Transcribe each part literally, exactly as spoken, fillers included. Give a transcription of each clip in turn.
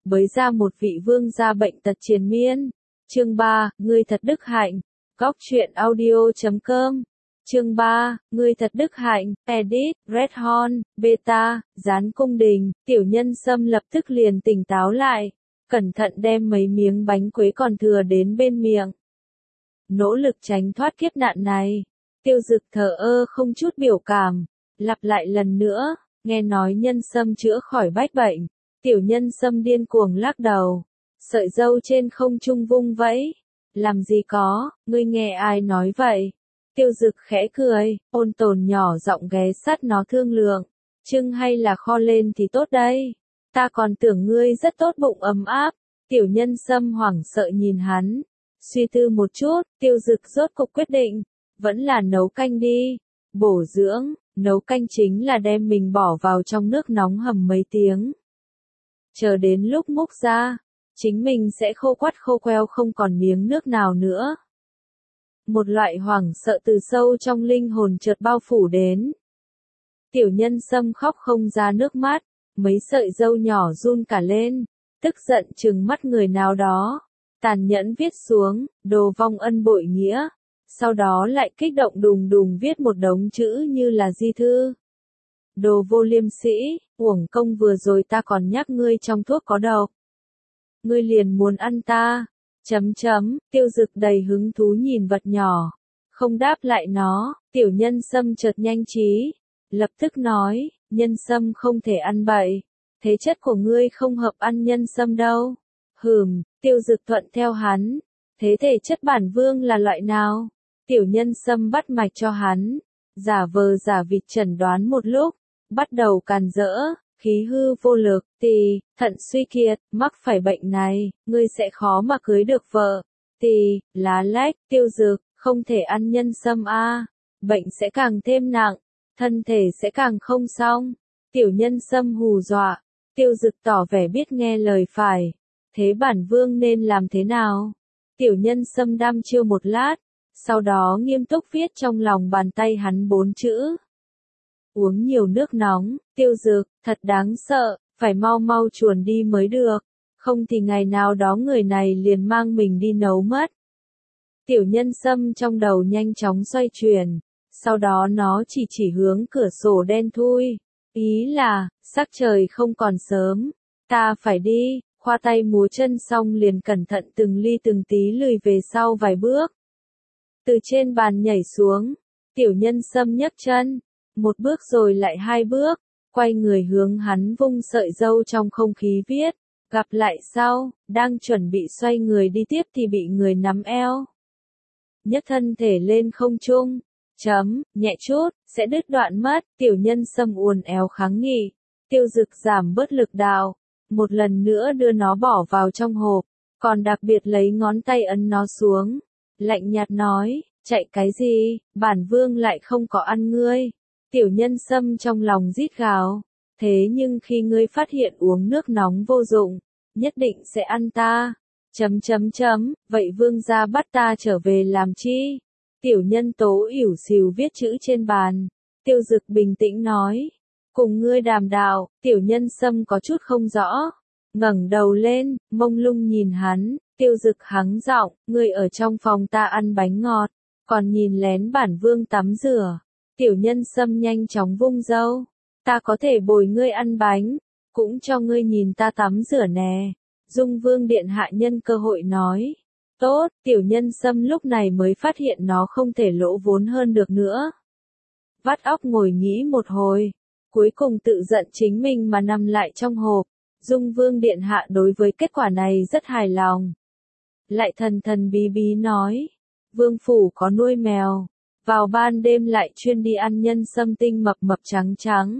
bới ra một vị vương gia bệnh tật triền miên. Chương ba, ngươi thật đức hạnh. Góc truyện audio chấm com. Chương ba, ngươi thật đức hạnh, edit, Red Horn, beta, Gián Cung Đình. Tiểu Nhân Sâm lập tức liền tỉnh táo lại, cẩn thận đem mấy miếng bánh quế còn thừa đến bên miệng. Nỗ lực tránh thoát kiếp nạn này. Tiêu Dực thờ ơ không chút biểu cảm, lặp lại lần nữa, nghe nói Nhân Sâm chữa khỏi bách bệnh. Tiểu Nhân Sâm điên cuồng lắc đầu, sợi dâu trên không trung vung vẫy. Làm gì có, ngươi nghe ai nói vậy? Tiêu Dực khẽ cười, ôn tồn nhỏ giọng ghé sát nó thương lượng. Trưng hay là kho lên thì tốt đây. Ta còn tưởng ngươi rất tốt bụng ấm áp. Tiểu Nhân Sâm hoảng sợ nhìn hắn. Suy tư một chút, Tiêu Dực rốt cục quyết định. Vẫn là nấu canh đi. Bổ dưỡng, nấu canh chính là đem mình bỏ vào trong nước nóng hầm mấy tiếng. Chờ đến lúc múc ra, chính mình sẽ khô quắt khô queo không còn miếng nước nào nữa. Một loại hoảng sợ từ sâu trong linh hồn chợt bao phủ đến. Tiểu Nhân Sâm khóc không ra nước mắt, mấy sợi dâu nhỏ run cả lên, tức giận trừng mắt người nào đó, tàn nhẫn viết xuống, đồ vong ân bội nghĩa, sau đó lại kích động đùng đùng viết một đống chữ như là di thư. Đồ vô liêm sĩ, uổng công vừa rồi ta còn nhắc ngươi trong thuốc có độc. Ngươi liền muốn ăn ta. Chấm chấm, Tiêu Dực đầy hứng thú nhìn vật nhỏ, không đáp lại nó. Tiểu Nhân Sâm chợt nhanh trí, lập tức nói, Nhân Sâm không thể ăn bậy, thế chất của ngươi không hợp ăn Nhân Sâm đâu. Hừm, Tiêu Dực thuận theo hắn, thế thể chất bản vương là loại nào? Tiểu Nhân Sâm bắt mạch cho hắn, giả vờ giả vịt chẩn đoán một lúc, bắt đầu càn rỡ. Khí hư vô lực, tỳ, thận suy kiệt, mắc phải bệnh này, ngươi sẽ khó mà cưới được vợ. Tỳ, lá lách, Tiêu Dực, không thể ăn Nhân Sâm a, bệnh sẽ càng thêm nặng, thân thể sẽ càng không xong. Tiểu Nhân Sâm hù dọa, Tiêu Dực tỏ vẻ biết nghe lời phải. Thế bản vương nên làm thế nào? Tiểu Nhân Sâm đăm chiêu một lát, sau đó nghiêm túc viết trong lòng bàn tay hắn bốn chữ. Uống nhiều nước nóng, Tiêu Dực, thật đáng sợ, phải mau mau chuồn đi mới được, không thì ngày nào đó người này liền mang mình đi nấu mất. Tiểu Nhân Sâm trong đầu nhanh chóng xoay chuyển, sau đó nó chỉ chỉ hướng cửa sổ đen thui, ý là, sắc trời không còn sớm, ta phải đi, khoa tay múa chân xong liền cẩn thận từng ly từng tí lùi về sau vài bước. Từ trên bàn nhảy xuống, Tiểu Nhân Sâm nhấc chân. Một bước rồi lại hai bước, quay người hướng hắn vung sợi dâu trong không khí viết, gặp lại sau, đang chuẩn bị xoay người đi tiếp thì bị người nắm eo. Nhấc thân thể lên không trung, chấm, nhẹ chút, sẽ đứt đoạn mất. Tiểu Nhân Sâm uốn éo kháng nghị, Tiêu Dực giảm bớt lực đạo, một lần nữa đưa nó bỏ vào trong hộp, còn đặc biệt lấy ngón tay ấn nó xuống, lạnh nhạt nói, chạy cái gì, bản vương lại không có ăn ngươi. Tiểu Nhân Sâm trong lòng rít gào, thế nhưng khi ngươi phát hiện uống nước nóng vô dụng, nhất định sẽ ăn ta. Chấm chấm chấm, vậy vương gia bắt ta trở về làm chi? Tiểu Nhân Tố ỉu xìu viết chữ trên bàn. Tiêu Dực bình tĩnh nói, cùng ngươi đàm đạo. Tiểu Nhân Sâm có chút không rõ, ngẩng đầu lên, mông lung nhìn hắn. Tiêu Dực hắng giọng, ngươi ở trong phòng ta ăn bánh ngọt, còn nhìn lén bản vương tắm rửa. Tiểu Nhân Sâm nhanh chóng vung dâu, ta có thể bồi ngươi ăn bánh, cũng cho ngươi nhìn ta tắm rửa nè. Dung Vương điện hạ nhân cơ hội nói, tốt. Tiểu Nhân Sâm lúc này mới phát hiện nó không thể lỗ vốn hơn được nữa. Vắt óc ngồi nghĩ một hồi, cuối cùng tự giận chính mình mà nằm lại trong hộp. Dung Vương điện hạ đối với kết quả này rất hài lòng, lại thần thần bí bí nói, vương phủ có nuôi mèo. Vào ban đêm lại chuyên đi ăn Nhân Sâm tinh mập mập trắng trắng.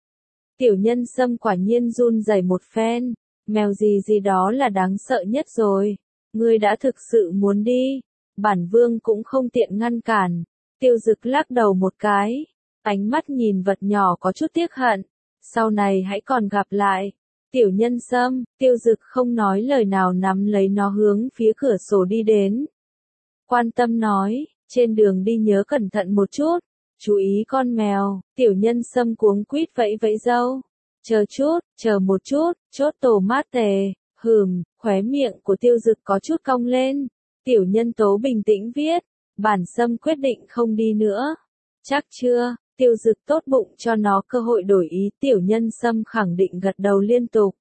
Tiểu Nhân Sâm quả nhiên run rẩy một phen, mèo gì gì đó là đáng sợ nhất rồi. Ngươi đã thực sự muốn đi, bản vương cũng không tiện ngăn cản. Tiêu Dực lắc đầu một cái, ánh mắt nhìn vật nhỏ có chút tiếc hận. Sau này hãy còn gặp lại. Tiểu Nhân Sâm, Tiêu Dực không nói lời nào nắm lấy nó hướng phía cửa sổ đi đến. Quan tâm nói, trên đường đi nhớ cẩn thận một chút, chú ý con mèo. Tiểu Nhân Sâm cuống quýt vẫy vẫy râu, chờ chút, chờ một chút, chốt tổ mát tề, Hừm, khóe miệng của Tiêu Dực có chút cong lên. Tiểu nhân tố bình tĩnh viết, Bản Sâm quyết định không đi nữa. Chắc chưa? Tiêu Dực tốt bụng cho nó cơ hội đổi ý, tiểu nhân Sâm khẳng định gật đầu liên tục.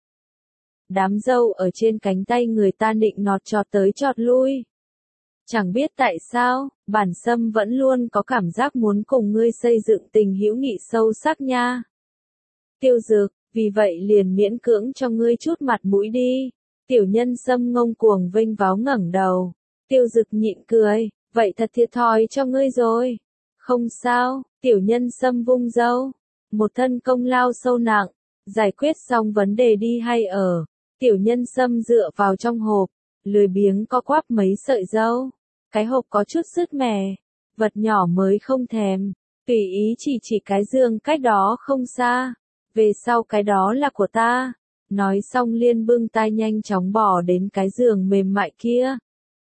Đám dâu ở trên cánh tay người ta nịnh nọt chọt tới chọt lui. Chẳng biết tại sao, Bản Sâm vẫn luôn có cảm giác muốn cùng ngươi xây dựng tình hữu nghị sâu sắc nha. Tiêu Dực, vì vậy liền miễn cưỡng cho ngươi chút mặt mũi đi. Tiểu nhân Sâm ngông cuồng vênh váo ngẩng đầu. Tiêu Dực nhịn cười, vậy thật thiệt thòi cho ngươi rồi. Không sao, tiểu nhân Sâm vung râu. Một thân công lao sâu nặng, giải quyết xong vấn đề đi hay ở. Tiểu nhân Sâm dựa vào trong hộp, lười biếng co quắp mấy sợi râu. Cái hộp có chút sứt mẻ, vật nhỏ mới không thèm. Tùy ý chỉ chỉ cái giường cách đó không xa. Về sau cái đó là của ta. Nói xong liên bưng tay nhanh chóng bỏ đến cái giường mềm mại kia.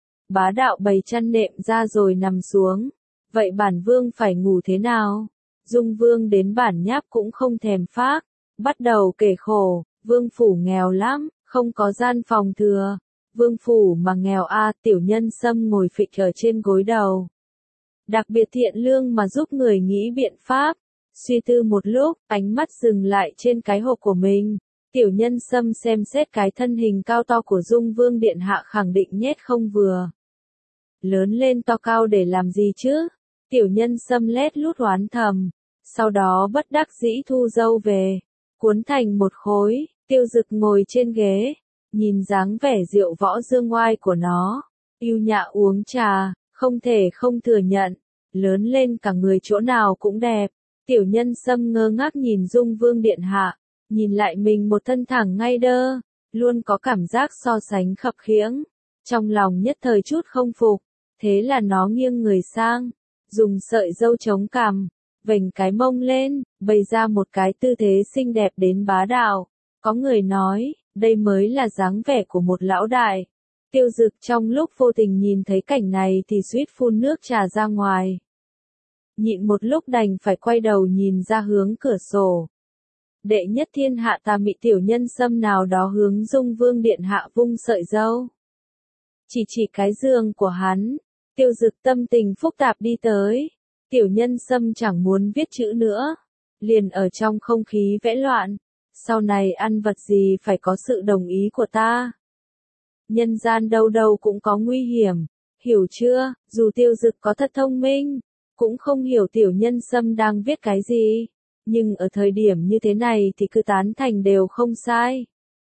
Bá đạo bày chăn nệm ra rồi nằm xuống. Vậy bản vương phải ngủ thế nào? Dung vương đến bản nháp cũng không thèm phác. Bắt đầu kể khổ, vương phủ nghèo lắm, không có gian phòng thừa. Vương phủ mà nghèo a, tiểu nhân Sâm ngồi phịch ở trên gối đầu. Đặc biệt thiện lương mà giúp người nghĩ biện pháp. Suy tư một lúc, ánh mắt dừng lại trên cái hộp của mình. Tiểu nhân Sâm xem xét cái thân hình cao to của Dung Vương điện hạ khẳng định nhét không vừa. Lớn lên to cao để làm gì chứ? Tiểu nhân Sâm lét lút oán thầm. Sau đó bất đắc dĩ thu dâu về. Cuốn thành một khối, Tiêu Dực ngồi trên ghế. Nhìn dáng vẻ diệu võ dương ngoai của nó. Yêu nhã uống trà, không thể không thừa nhận. Lớn lên cả người chỗ nào cũng đẹp. Tiểu nhân Sâm ngơ ngác nhìn Dung Vương điện hạ. Nhìn lại mình một thân thẳng ngay đơ. Luôn có cảm giác so sánh khập khiễng. Trong lòng nhất thời chút không phục. Thế là nó nghiêng người sang. Dùng sợi râu chống cằm. Vểnh cái mông lên. Bày ra một cái tư thế xinh đẹp đến bá đạo. Có người nói, đây mới là dáng vẻ của một lão đại. Tiêu Dực trong lúc vô tình nhìn thấy cảnh này thì suýt phun nước trà ra ngoài. Nhịn một lúc đành phải quay đầu nhìn ra hướng cửa sổ. Đệ nhất thiên hạ tà mị tiểu nhân Sâm nào đó hướng Dung Vương điện hạ vung sợi râu. Chỉ chỉ cái giường của hắn. Tiêu Dực tâm tình phức tạp đi tới. Tiểu nhân Sâm chẳng muốn viết chữ nữa. Liền ở trong không khí vẽ loạn. Sau này ăn vật gì phải có sự đồng ý của ta. Nhân gian đâu đâu cũng có nguy hiểm. Hiểu chưa? Dù Tiêu Dực có thật thông minh, cũng không hiểu tiểu nhân Sâm đang viết cái gì. Nhưng ở thời điểm như thế này thì cứ tán thành đều không sai.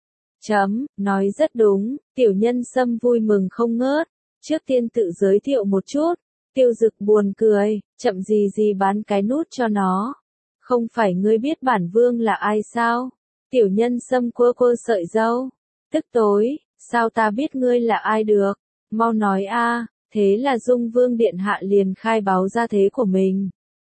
Chấm, nói rất đúng, tiểu nhân Sâm vui mừng không ngớt. Trước tiên tự giới thiệu một chút. Tiêu Dực buồn cười, chậm gì gì bán cái nút cho nó. Không phải ngươi biết bản vương là ai sao? Tiểu nhân Sâm quơ quơ sợi râu. Tức tối, sao ta biết ngươi là ai được? Mau nói a. Thế là Dung Vương điện hạ liền khai báo ra thế của mình.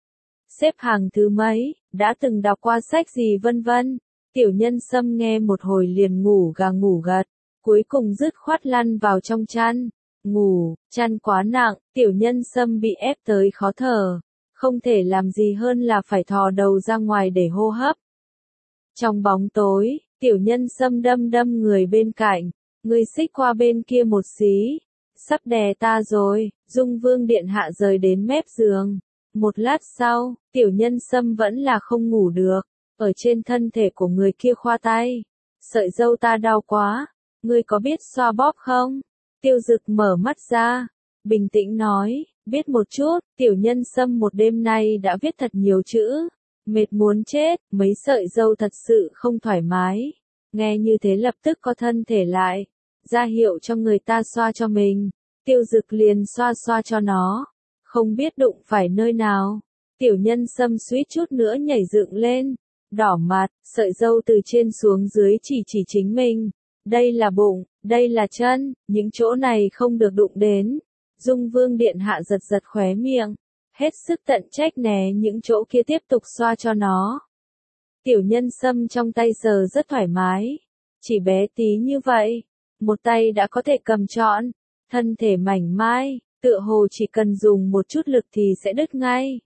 Xếp hàng thứ mấy, đã từng đọc qua sách gì vân vân. Tiểu nhân Sâm nghe một hồi liền ngủ gà ngủ gật. Cuối cùng dứt khoát lăn vào trong chăn. Ngủ, chăn quá nặng, tiểu nhân Sâm bị ép tới khó thở. Không thể làm gì hơn là phải thò đầu ra ngoài để hô hấp. Trong bóng tối, tiểu nhân Sâm đâm đâm người bên cạnh. Ngươi xích qua bên kia một xí. Sắp đè ta rồi. Dung Vương điện hạ rời đến mép giường. Một lát sau, tiểu nhân Sâm vẫn là không ngủ được. Ở trên thân thể của người kia khoa tay. Sợi râu ta đau quá. Ngươi có biết xoa bóp không? Tiêu Dực mở mắt ra. Bình tĩnh nói, biết một chút. Tiểu nhân Sâm một đêm nay đã viết thật nhiều chữ. Mệt muốn chết, mấy sợi râu thật sự không thoải mái. Nghe như thế lập tức có thân thể lại. Ra hiệu cho người ta xoa cho mình. Tiêu Dực liền xoa xoa cho nó. Không biết đụng phải nơi nào. Tiểu nhân Sâm suýt chút nữa nhảy dựng lên. Đỏ mặt, sợi râu từ trên xuống dưới chỉ chỉ chính mình. Đây là bụng, đây là chân, những chỗ này không được đụng đến. Dung Vương điện hạ giật giật khóe miệng. Hết sức tận trách né những chỗ kia tiếp tục xoa cho nó. Tiểu nhân Sâm trong tay sờ rất thoải mái. Chỉ bé tí như vậy. Một tay đã có thể cầm trọn. Thân thể mảnh mai, tựa hồ chỉ cần dùng một chút lực thì sẽ đứt ngay.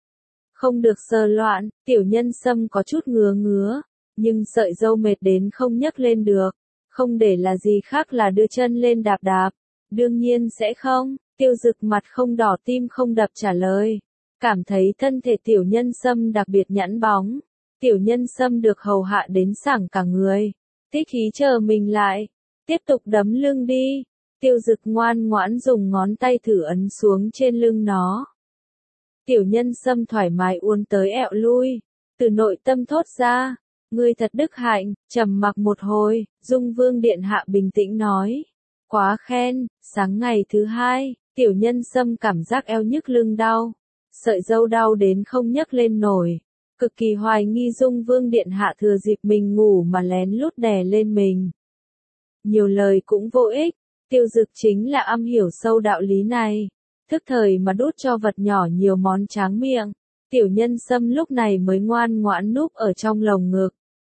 Không được sờ loạn, tiểu nhân Sâm có chút ngứa ngứa. Nhưng sợi râu mệt đến không nhấc lên được. Không để là gì khác là đưa chân lên đạp đạp. Đương nhiên sẽ không, Tiêu Dực mặt không đỏ tim không đập trả lời. Cảm thấy thân thể tiểu nhân sâm đặc biệt nhẵn bóng. Tiểu nhân sâm được hầu hạ đến sảng cả người. Tích khí chờ mình lại. Tiếp tục đấm lưng đi. Tiêu Dực ngoan ngoãn dùng ngón tay thử ấn xuống trên lưng nó. Tiểu nhân sâm thoải mái uốn tới ẹo lui. Từ nội tâm thốt ra. Ngươi thật đức hạnh, trầm mặc một hồi, Dung Vương Điện Hạ bình tĩnh nói. Quá khen, sáng ngày thứ hai, tiểu nhân sâm cảm giác eo nhức lưng đau. Sợi râu đau đến không nhấc lên nổi. Cực kỳ hoài nghi Dung Vương Điện Hạ thừa dịp mình ngủ mà lén lút đè lên mình. Nhiều lời cũng vô ích, Tiêu Dực chính là am hiểu sâu đạo lý này. Thức thời mà đút cho vật nhỏ nhiều món tráng miệng. Tiểu nhân sâm lúc này mới ngoan ngoãn núp ở trong lồng ngực.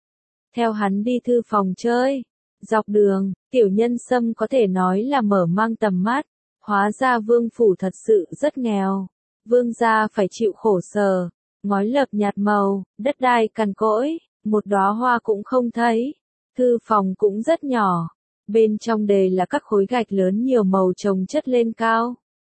Theo hắn đi thư phòng chơi. Dọc đường, tiểu nhân sâm có thể nói là mở mang tầm mắt. Hóa ra vương phủ thật sự rất nghèo. Vương gia phải chịu khổ sở. Ngói lợp nhạt màu, đất đai cằn cỗi, một đóa hoa cũng không thấy. Thư phòng cũng rất nhỏ. Bên trong đề là các khối gạch lớn nhiều màu chồng chất lên cao.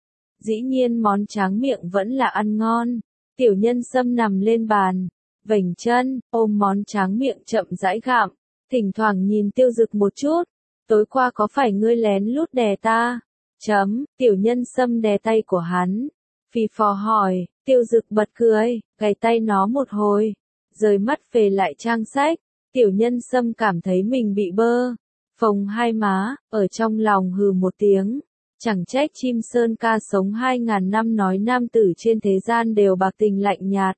Dĩ nhiên món tráng miệng vẫn là ăn ngon. Tiểu nhân sâm nằm lên bàn, vểnh chân, ôm món tráng miệng chậm rãi gặm, thỉnh thoảng nhìn Tiêu Dực một chút. Tối qua có phải ngươi lén lút đè ta? Chấm, tiểu nhân sâm đè tay của hắn. Phì phò hỏi, Tiêu Dực bật cười, gảy tay nó một hồi, rời mắt về lại trang sách. Tiểu nhân sâm cảm thấy mình bị bơ, phồng hai má, ở trong lòng hừ một tiếng. Chẳng trách chim sơn ca sống hai ngàn năm nói nam tử trên thế gian đều bạc tình lạnh nhạt.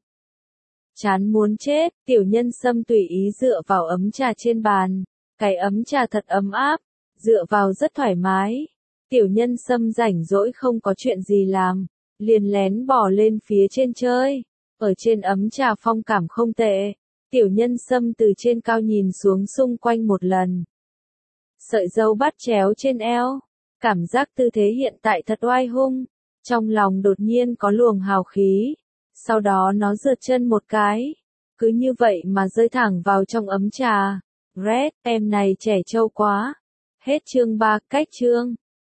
Chán muốn chết, tiểu nhân sâm tùy ý dựa vào ấm trà trên bàn. Cái ấm trà thật ấm áp, dựa vào rất thoải mái. Tiểu nhân sâm rảnh rỗi không có chuyện gì làm, liền lén bỏ lên phía trên chơi. Ở trên ấm trà phong cảm không tệ. Tiểu nhân sâm từ trên cao nhìn xuống xung quanh một lần. Sợi râu bắt chéo trên eo. Cảm giác tư thế hiện tại thật oai hung. Trong lòng đột nhiên có luồng hào khí. Sau đó nó rượt chân một cái. Cứ như vậy mà rơi thẳng vào trong ấm trà. Red, em này trẻ trâu quá. Hết chương ba, cách chương.